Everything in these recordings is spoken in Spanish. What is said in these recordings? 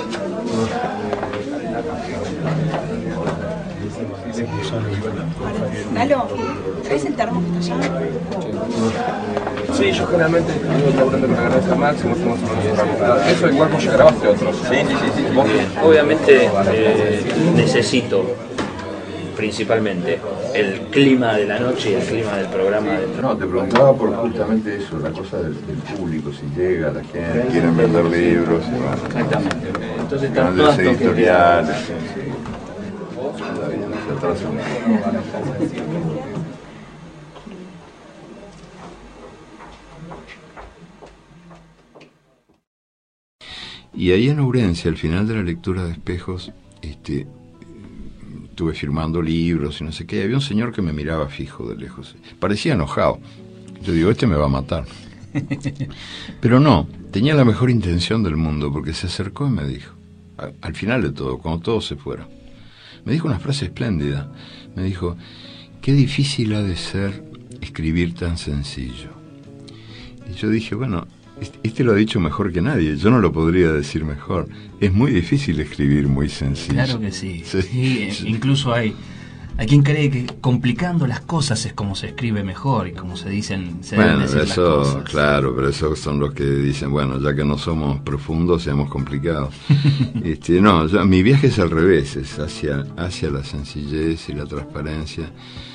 Lalo, ¿traes el termo que está allá? Sí, yo generalmente escribo laburando con la Granada Máximo, estamos en la universidad. Eso igual vos ya grabaste otros. Sí. Obviamente necesito principalmente el clima de la noche y el clima del programa. No, te preguntaba por justamente eso, la cosa del público, si llega la gente, quieren vender libros, y bueno, Exactamente. Entonces están grandes todas editoriales, sí. Está bien, se atrasa un poco. Y ahí en Ourense, al final de la lectura de Espejos, estuve firmando libros y no sé qué, y había un señor que me miraba fijo de lejos, parecía enojado. Yo digo, este me va a matar. Pero no, tenía la mejor intención del mundo, porque se acercó y me dijo, al final de todo, cuando todos se fueron, me dijo una frase espléndida. Me dijo, qué difícil ha de ser escribir tan sencillo. Y yo dije, bueno, este lo ha dicho mejor que nadie, yo no lo podría decir mejor. Es muy difícil escribir muy sencillo. Claro que sí. Sí. Incluso hay quien cree que complicando las cosas es como se escribe mejor y como se deben decir las cosas. Claro, pero esos son los que dicen, bueno, ya que no somos profundos, seamos complicados. No, mi viaje es al revés, es hacia la sencillez y la transparencia,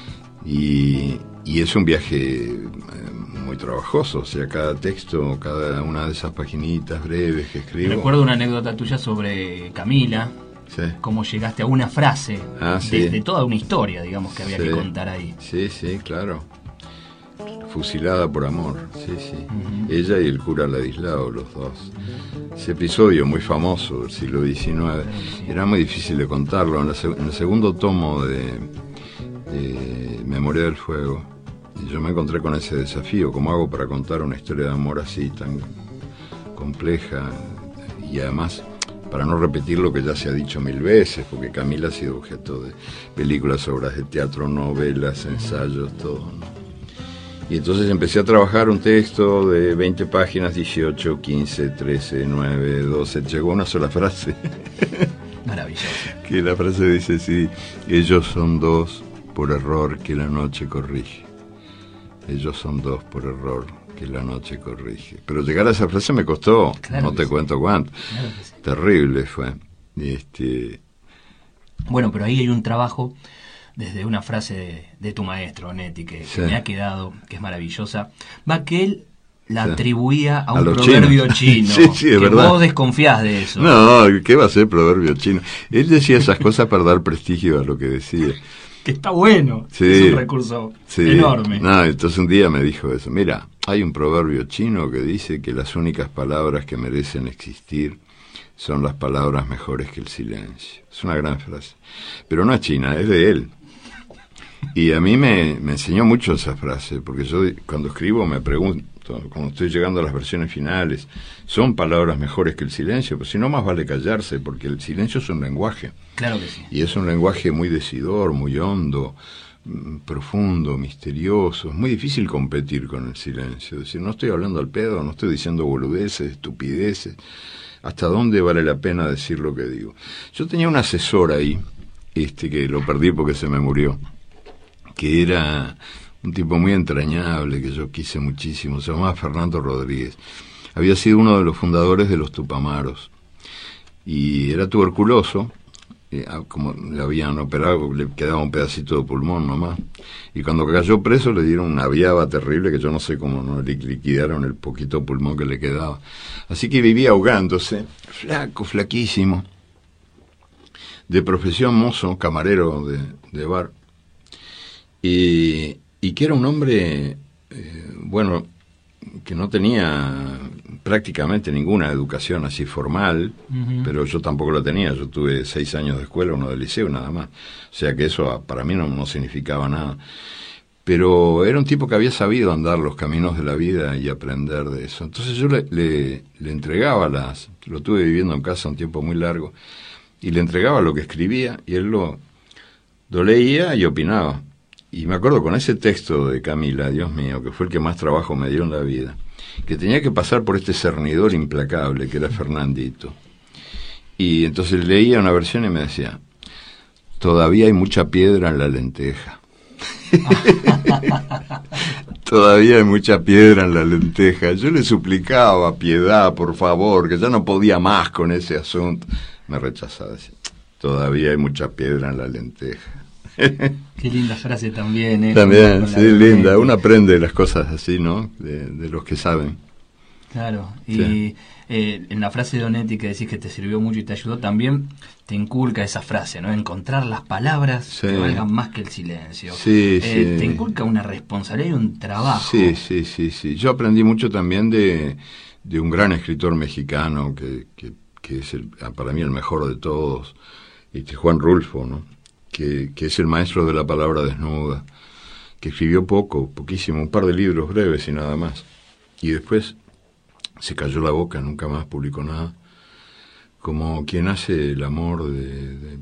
y es un viaje muy trabajoso, o sea, cada texto, cada una de esas paginitas breves que escribo. Recuerdo una anécdota tuya sobre Camila. Sí. Cómo llegaste a una frase de toda una historia, digamos, que había que contar ahí. Sí, claro. Fusilada por amor, sí. Uh-huh. Ella y el cura Ladislao, los dos. Ese episodio muy famoso del siglo XIX, era muy difícil de contarlo. En el segundo tomo de Memoria del Fuego, yo me encontré con ese desafío. ¿Cómo hago para contar una historia de amor así, tan compleja? Y además, para no repetir lo que ya se ha dicho 1000 veces, porque Camila ha sido objeto de películas, obras de teatro, novelas, ensayos, todo, ¿no? Y entonces empecé a trabajar un texto de 20 páginas, 18, 15, 13, 9, 12, llegó una sola frase. Maravilloso. Que la frase dice, sí, ellos son dos por error que la noche corrige. Ellos son dos por error que la noche corrige. Pero llegar a esa frase me costó, claro, no te cuento cuánto. Claro que sí. Terrible fue. Bueno, pero ahí hay un trabajo desde una frase de tu maestro, Onetti, que me ha quedado, que es maravillosa. Va que él la atribuía a un proverbio chino. Sí, es que verdad. Vos desconfías de eso. No, ¿qué va a ser proverbio chino? Él decía esas cosas para dar prestigio a lo que decía. Que está bueno, es un recurso enorme. No, entonces un día me dijo eso. Mira, hay un proverbio chino que dice que las únicas palabras que merecen existir son las palabras mejores que el silencio. Es una gran frase. Pero no es china, es de él. Y a mí me enseñó mucho esa frase, porque yo cuando escribo me pregunto, cuando estoy llegando a las versiones finales, ¿son palabras mejores que el silencio? Pues si no, más vale callarse, porque el silencio es un lenguaje. Claro que sí. Y es un lenguaje muy decidor, muy hondo, profundo, misterioso. Es muy difícil competir con el silencio. Es decir, no estoy hablando al pedo, no estoy diciendo boludeces, estupideces. ¿Hasta dónde vale la pena decir lo que digo? Yo tenía un asesor ahí, que lo perdí porque se me murió, que era un tipo muy entrañable, que yo quise muchísimo, se llamaba Fernando Rodríguez. Había sido uno de los fundadores de los Tupamaros, y era tuberculoso, como le habían operado, le quedaba un pedacito de pulmón nomás, y cuando cayó preso le dieron una viaba terrible, que yo no sé cómo no le liquidaron el poquito pulmón que le quedaba. Así que vivía ahogándose, flaquísimo, de profesión mozo, camarero de bar, y que era un hombre, que no tenía prácticamente ninguna educación así formal, pero yo tampoco la tenía. Yo tuve 6 años de escuela, 1 de liceo, nada más. O sea que eso para mí no significaba nada. Pero era un tipo que había sabido andar los caminos de la vida y aprender de eso. Entonces yo le entregaba lo tuve viviendo en casa un tiempo muy largo, y le entregaba lo que escribía, y él lo leía y opinaba. Y me acuerdo con ese texto de Camila, Dios mío, que fue el que más trabajo me dio en la vida, que tenía que pasar por este cernidor implacable que era Fernandito. Y entonces leía una versión y me decía, todavía hay mucha piedra en la lenteja. Todavía hay mucha piedra en la lenteja. Yo le suplicaba piedad, por favor, que ya no podía más con ese asunto. Me rechazaba, decía, todavía hay mucha piedra en la lenteja. Qué linda frase también, ¿eh? También, sí, linda. Uno aprende las cosas así, ¿no? De los que saben. Claro, y Sí. En la frase de Onetti que decís que te sirvió mucho y te ayudó, también te inculca esa frase, ¿no? Encontrar las palabras Sí. que valgan más que el silencio. Sí, sí. Te inculca una responsabilidad y un trabajo. Sí. Yo aprendí mucho también de un gran escritor mexicano que es para mí el mejor de todos, Juan Rulfo, ¿no? Que es el maestro de la palabra desnuda, que escribió poquísimo, un par de libros breves y nada más. Y después se cayó la boca, nunca más publicó nada. Como quien hace el amor de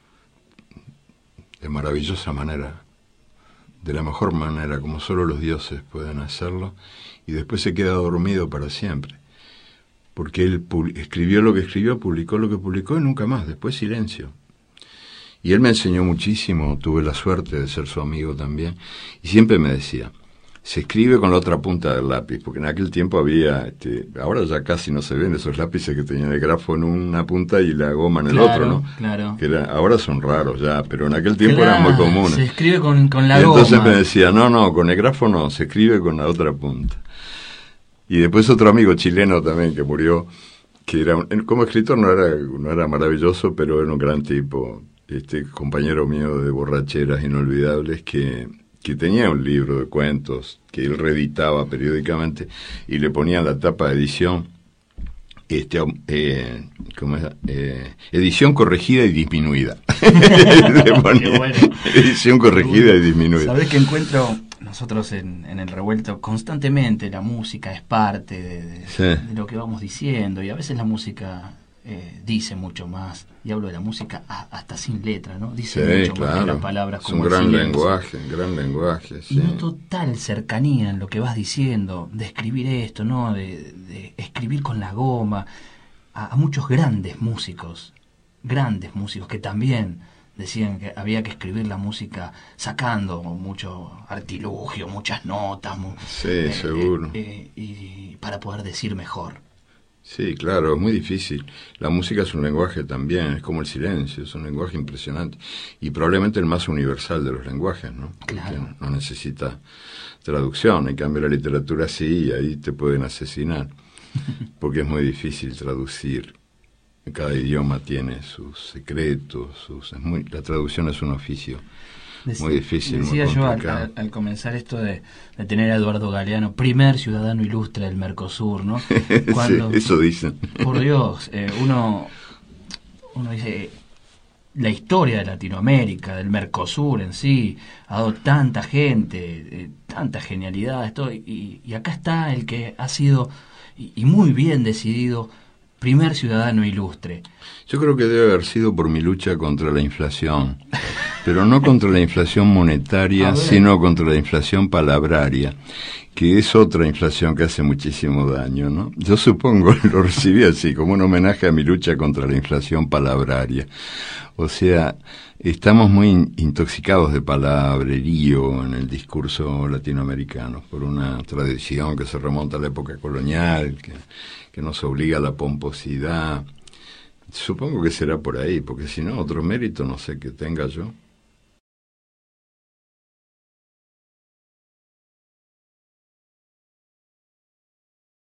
maravillosa manera, de la mejor manera, como solo los dioses pueden hacerlo, y después se queda dormido para siempre. Porque él escribió lo que escribió, publicó lo que publicó y nunca más, después silencio. Y él me enseñó muchísimo, tuve la suerte de ser su amigo también, y siempre me decía, se escribe con la otra punta del lápiz, porque en aquel tiempo había, ahora ya casi no se ven esos lápices que tenían el grafo en una punta y la goma en el otro, ¿no? Claro. Que ahora son raros ya, pero en aquel tiempo eran muy comunes. Se escribe con la y goma. entonces me decía, no, con el grafo no, se escribe con la otra punta. Y después otro amigo chileno también que murió, que era como escritor no era maravilloso, pero era un gran tipo, compañero mío de borracheras inolvidables que tenía un libro de cuentos que él reeditaba periódicamente y le ponía la tapa de edición, ¿cómo es? Edición corregida y disminuida. Le ponía, Qué bueno. edición corregida y disminuida. Sabés que encuentro nosotros en el revuelto constantemente la música es parte Sí. de lo que vamos diciendo, y a veces la música dice mucho más, y hablo de la música hasta sin letra, ¿no? Dice mucho más que las palabras, es como un el gran silencio. gran lenguaje, sí. Y noto tal cercanía en lo que vas diciendo, de escribir esto, ¿no? De escribir con la goma, a muchos grandes músicos que también decían que había que escribir la música sacando mucho artilugio, muchas notas, Sí, seguro. Y para poder decir mejor. Sí, claro, es muy difícil. La música es un lenguaje también, es como el silencio, es un lenguaje impresionante. Y probablemente el más universal de los lenguajes, ¿no? Claro. Porque no necesita traducción, en cambio la literatura sí, y ahí te pueden asesinar. Porque es muy difícil traducir. Cada idioma tiene sus secretos, la traducción es un oficio muy difícil, decía muy yo complicado. al comenzar esto de tener a Eduardo Galeano, primer ciudadano ilustre del Mercosur, ¿no? Cuando, sí, eso dicen. Por Dios, uno dice, la historia de Latinoamérica, del Mercosur en sí, ha dado tanta gente, tanta genialidad, y acá está el que ha sido, y muy bien decidido, primer ciudadano ilustre. Yo creo que debe haber sido por mi lucha contra la inflación, pero no contra la inflación monetaria, sino contra la inflación palabraria, que es otra inflación que hace muchísimo daño, ¿no? Yo supongo, lo recibí así, como un homenaje a mi lucha contra la inflación palabraria. O sea, estamos muy intoxicados de palabrerío en el discurso latinoamericano, por una tradición que se remonta a la época colonial, que nos obliga a la pomposidad. Supongo que será por ahí, porque si no, otro mérito no sé que tenga yo.